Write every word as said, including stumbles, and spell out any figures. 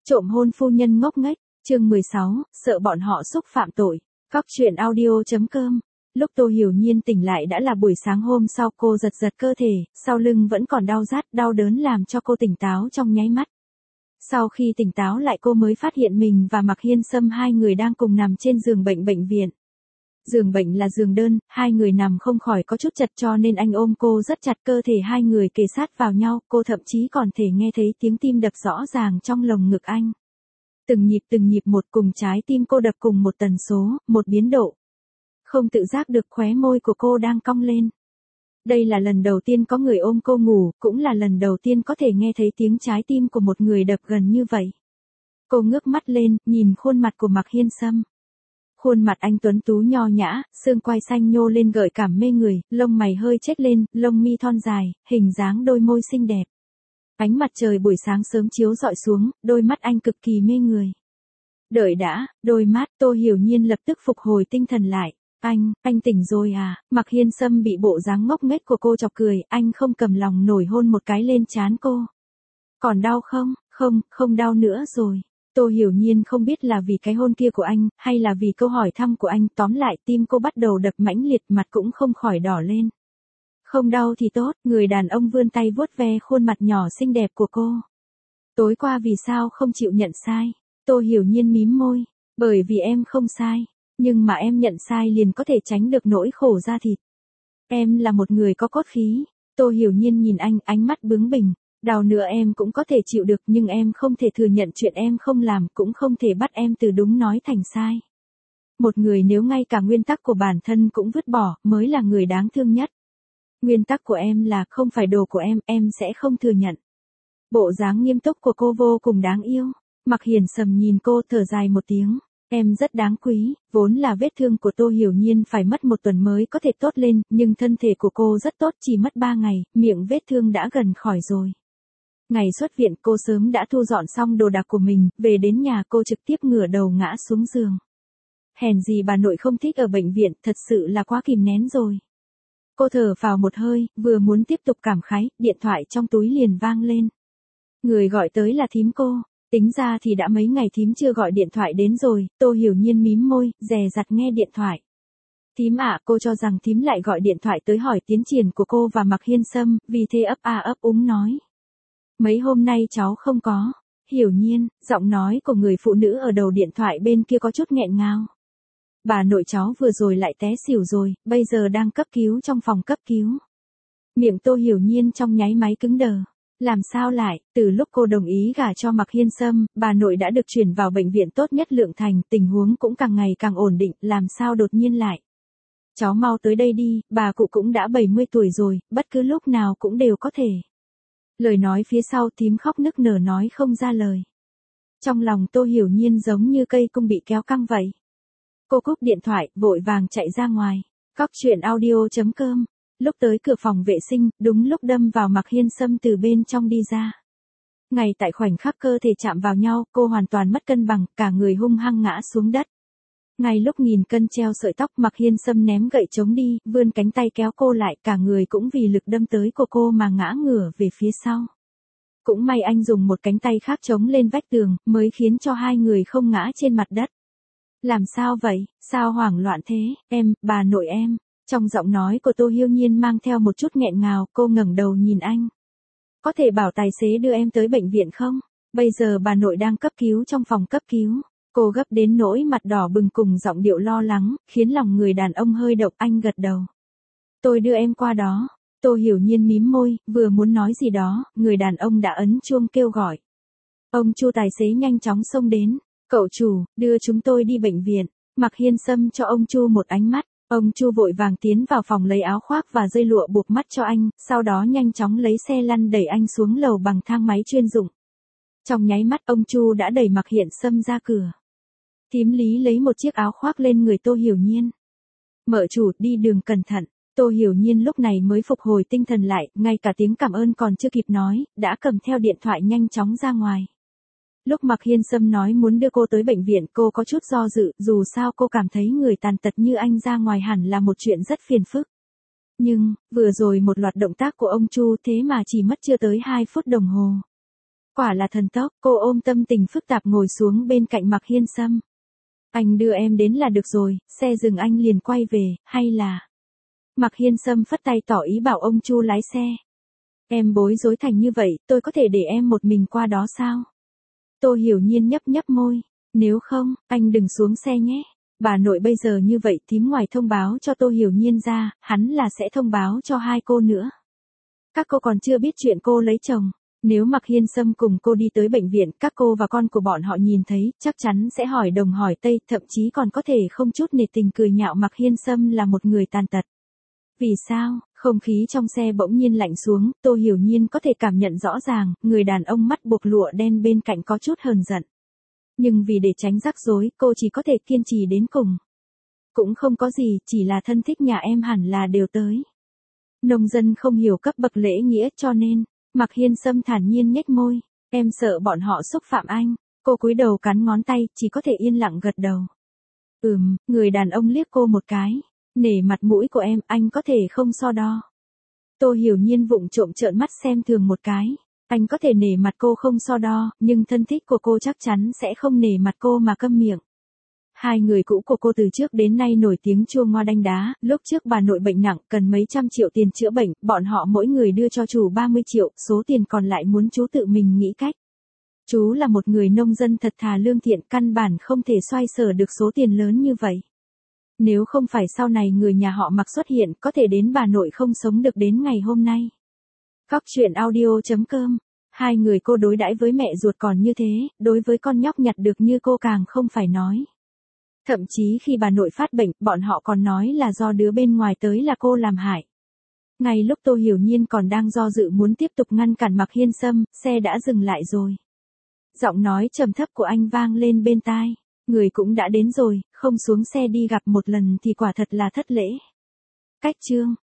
Trộm hôn phu nhân ngốc nghếch, chương mười sáu, sợ bọn họ xúc phạm tội. Cóc truyện audio.com. Lúc Tô Hiểu Nhiên tỉnh lại đã là buổi sáng hôm sau, cô giật giật cơ thể, sau lưng vẫn còn đau rát, đau đớn làm cho cô tỉnh táo trong nháy mắt. Sau khi tỉnh táo lại cô mới phát hiện mình và Mạc Hiên Sâm hai người đang cùng nằm trên giường bệnh bệnh viện. Giường bệnh là giường đơn, hai người nằm không khỏi có chút chật cho nên anh ôm cô rất chặt, cơ thể hai người kề sát vào nhau, cô thậm chí còn thể nghe thấy tiếng tim đập rõ ràng trong lồng ngực anh. Từng nhịp từng nhịp một, cùng trái tim cô đập cùng một tần số, một biến độ. Không tự giác được khóe môi của cô đang cong lên. Đây là lần đầu tiên có người ôm cô ngủ, cũng là lần đầu tiên có thể nghe thấy tiếng trái tim của một người đập gần như vậy. Cô ngước mắt lên, nhìn khuôn mặt của Mạc Hiên Sâm. Khuôn mặt anh tuấn tú nho nhã, xương quai xanh nhô lên gợi cảm mê người, lông mày hơi chếch lên, lông mi thon dài, hình dáng đôi môi xinh đẹp. Ánh mặt trời buổi sáng sớm chiếu rọi xuống, đôi mắt anh cực kỳ mê người. Đợi đã, đôi mắt, Tô Hiểu Nhiên lập tức phục hồi tinh thần lại. Anh, anh tỉnh rồi à? Mạc Hiên Sâm bị bộ dáng ngốc nghếch của cô chọc cười, anh không cầm lòng nổi hôn một cái lên trán cô. Còn đau không? Không, không đau nữa rồi. Tô Hiểu Nhiên không biết là vì cái hôn kia của anh, hay là vì câu hỏi thăm của anh, tóm lại tim cô bắt đầu đập mãnh liệt, mặt cũng không khỏi đỏ lên. Không đau thì tốt, người đàn ông vươn tay vuốt ve khuôn mặt nhỏ xinh đẹp của cô. Tối qua vì sao không chịu nhận sai? Tô Hiểu Nhiên mím môi, bởi vì em không sai, nhưng mà em nhận sai liền có thể tránh được nỗi khổ da thịt. Em là một người có cốt khí. Tô Hiểu Nhiên nhìn anh, ánh mắt bướng bỉnh. Đau nữa em cũng có thể chịu được, nhưng em không thể thừa nhận chuyện em không làm, cũng không thể bắt em từ đúng nói thành sai. Một người nếu ngay cả nguyên tắc của bản thân cũng vứt bỏ, mới là người đáng thương nhất. Nguyên tắc của em là không phải đồ của em, em sẽ không thừa nhận. Bộ dáng nghiêm túc của cô vô cùng đáng yêu. Mạc Hiền Sâm nhìn cô thở dài một tiếng. Em rất đáng quý, vốn là vết thương của Tô Hiểu Nhiên phải mất một tuần mới có thể tốt lên, nhưng thân thể của cô rất tốt, chỉ mất ba ngày, miệng vết thương đã gần khỏi rồi. Ngày xuất viện cô sớm đã thu dọn xong đồ đạc của mình, về đến nhà cô trực tiếp ngửa đầu ngã xuống giường. Hèn gì bà nội không thích ở bệnh viện, thật sự là quá kìm nén rồi. Cô thở vào một hơi, vừa muốn tiếp tục cảm khái, điện thoại trong túi liền vang lên. Người gọi tới là thím cô, tính ra thì đã mấy ngày thím chưa gọi điện thoại đến rồi. Tô Hiểu Nhiên mím môi, dè dặt nghe điện thoại. Thím ạ, cô cho rằng thím lại gọi điện thoại tới hỏi tiến triển của cô và Mạc Hiên Sâm, vì thế ấp a ấp úng nói. Mấy hôm nay cháu không có. Hiểu Nhiên, giọng nói của người phụ nữ ở đầu điện thoại bên kia có chút nghẹn ngào. Bà nội cháu vừa rồi lại té xỉu rồi, bây giờ đang cấp cứu trong phòng cấp cứu. Miệng Tô Hiểu Nhiên trong nháy máy cứng đờ. Làm sao lại, từ lúc cô đồng ý gả cho Mạc Hiên Sâm, bà nội đã được chuyển vào bệnh viện tốt nhất Lượng Thành, tình huống cũng càng ngày càng ổn định, làm sao đột nhiên lại. Cháu mau tới đây đi, bà cụ cũng đã bảy mươi tuổi rồi, bất cứ lúc nào cũng đều có thể. Lời nói phía sau thím khóc nức nở nói không ra lời. Trong lòng Tô Hiểu Nhiên giống như cây cung bị kéo căng vậy. Cô cúp điện thoại, vội vàng chạy ra ngoài. Cóc truyện audio.com. Lúc tới cửa phòng vệ sinh, đúng lúc đâm vào Mạc Hiên Sâm từ bên trong đi ra. Ngay tại khoảnh khắc cơ thể chạm vào nhau, cô hoàn toàn mất cân bằng, cả người hung hăng ngã xuống đất. Ngay lúc nghìn cân treo sợi tóc, Mạc Hiên Sâm ném gậy chống đi, vươn cánh tay kéo cô lại, cả người cũng vì lực đâm tới của cô mà ngã ngửa về phía sau. Cũng may anh dùng một cánh tay khác chống lên vách tường, mới khiến cho hai người không ngã trên mặt đất. Làm sao vậy, sao hoảng loạn thế, em, bà nội em. Trong giọng nói của Tô Hiểu Nhiên mang theo một chút nghẹn ngào, cô ngẩng đầu nhìn anh. Có thể bảo tài xế đưa em tới bệnh viện không? Bây giờ bà nội đang cấp cứu trong phòng cấp cứu. Cô gấp đến nỗi mặt đỏ bừng cùng giọng điệu lo lắng, khiến lòng người đàn ông hơi động, anh gật đầu. Tôi đưa em qua đó. Tô Hiểu Nhiên mím môi, vừa muốn nói gì đó, người đàn ông đã ấn chuông kêu gọi. Ông Chu tài xế nhanh chóng xông đến. Cậu chủ, đưa chúng tôi đi bệnh viện. Mạc Hiên Sâm cho ông Chu một ánh mắt. Ông Chu vội vàng tiến vào phòng lấy áo khoác và dây lụa buộc mắt cho anh, sau đó nhanh chóng lấy xe lăn đẩy anh xuống lầu bằng thang máy chuyên dụng. Trong nháy mắt ông Chu đã đẩy Mạc Hiên Sâm ra cửa. Thím Lý lấy một chiếc áo khoác lên người Tô Hiểu Nhiên. Mợ chủ, đi đường cẩn thận. Tô Hiểu Nhiên lúc này mới phục hồi tinh thần lại, ngay cả tiếng cảm ơn còn chưa kịp nói, đã cầm theo điện thoại nhanh chóng ra ngoài. Lúc Mạc Hiên Sâm nói muốn đưa cô tới bệnh viện, cô có chút do dự, dù sao cô cảm thấy người tàn tật như anh ra ngoài hẳn là một chuyện rất phiền phức. Nhưng, vừa rồi một loạt động tác của ông Chu thế mà chỉ mất chưa tới hai phút đồng hồ. Quả là thần tốc, cô ôm tâm tình phức tạp ngồi xuống bên cạnh Mạc Hiên Sâm. Anh đưa em đến là được rồi, xe dừng anh liền quay về, hay là... Mạc Hiên Sâm phất tay tỏ ý bảo ông Chu lái xe. Em bối rối thành như vậy, tôi có thể để em một mình qua đó sao? Tô Hiểu Nhiên nhấp nhấp môi. Nếu không, anh đừng xuống xe nhé. Bà nội bây giờ như vậy thím ngoài thông báo cho Tô Hiểu Nhiên ra, hắn là sẽ thông báo cho hai cô nữa. Các cô còn chưa biết chuyện cô lấy chồng. Nếu Mạc Hiên Sâm cùng cô đi tới bệnh viện, các cô và con của bọn họ nhìn thấy, chắc chắn sẽ hỏi đồng hỏi tây, thậm chí còn có thể không chút nể tình cười nhạo Mạc Hiên Sâm là một người tàn tật. Vì sao? Không khí trong xe bỗng nhiên lạnh xuống, Tô Hiểu Nhiên có thể cảm nhận rõ ràng, người đàn ông mắt buộc lụa đen bên cạnh có chút hờn giận. Nhưng vì để tránh rắc rối, cô chỉ có thể kiên trì đến cùng. Cũng không có gì, chỉ là thân thích nhà em hẳn là đều tới. Nông dân không hiểu cấp bậc lễ nghĩa cho nên, Mạc Hiên Sâm thản nhiên nhếch môi, em sợ bọn họ xúc phạm anh. Cô cúi đầu cắn ngón tay, chỉ có thể yên lặng gật đầu. Ừm, người đàn ông liếc cô một cái. Nể mặt mũi của em, anh có thể không so đo. Tô Hiểu Nhiên vụng trộm trợn mắt xem thường một cái. Anh có thể nể mặt cô không so đo, nhưng thân thích của cô chắc chắn sẽ không nể mặt cô mà câm miệng. Hai người cũ của cô từ trước đến nay nổi tiếng chua ngoa đanh đá, lúc trước bà nội bệnh nặng, cần mấy trăm triệu tiền chữa bệnh, bọn họ mỗi người đưa cho chủ ba mươi triệu, số tiền còn lại muốn chú tự mình nghĩ cách. Chú là một người nông dân thật thà lương thiện, căn bản không thể xoay sở được số tiền lớn như vậy. Nếu không phải sau này người nhà họ Mạc xuất hiện, có thể đến bà nội không sống được đến ngày hôm nay. Góc truyện audio chấm com. Hai người cô đối đãi với mẹ ruột còn như thế, đối với con nhóc nhặt được như cô càng không phải nói. Thậm chí khi bà nội phát bệnh, bọn họ còn nói là do đứa bên ngoài tới là cô làm hại. Ngay lúc Tô Hiểu Nhiên còn đang do dự muốn tiếp tục ngăn cản Mạc Hiên Sâm, xe đã dừng lại rồi. Giọng nói trầm thấp của anh vang lên bên tai. Người cũng đã đến rồi, không xuống xe đi gặp một lần thì quả thật là thất lễ. Cách chương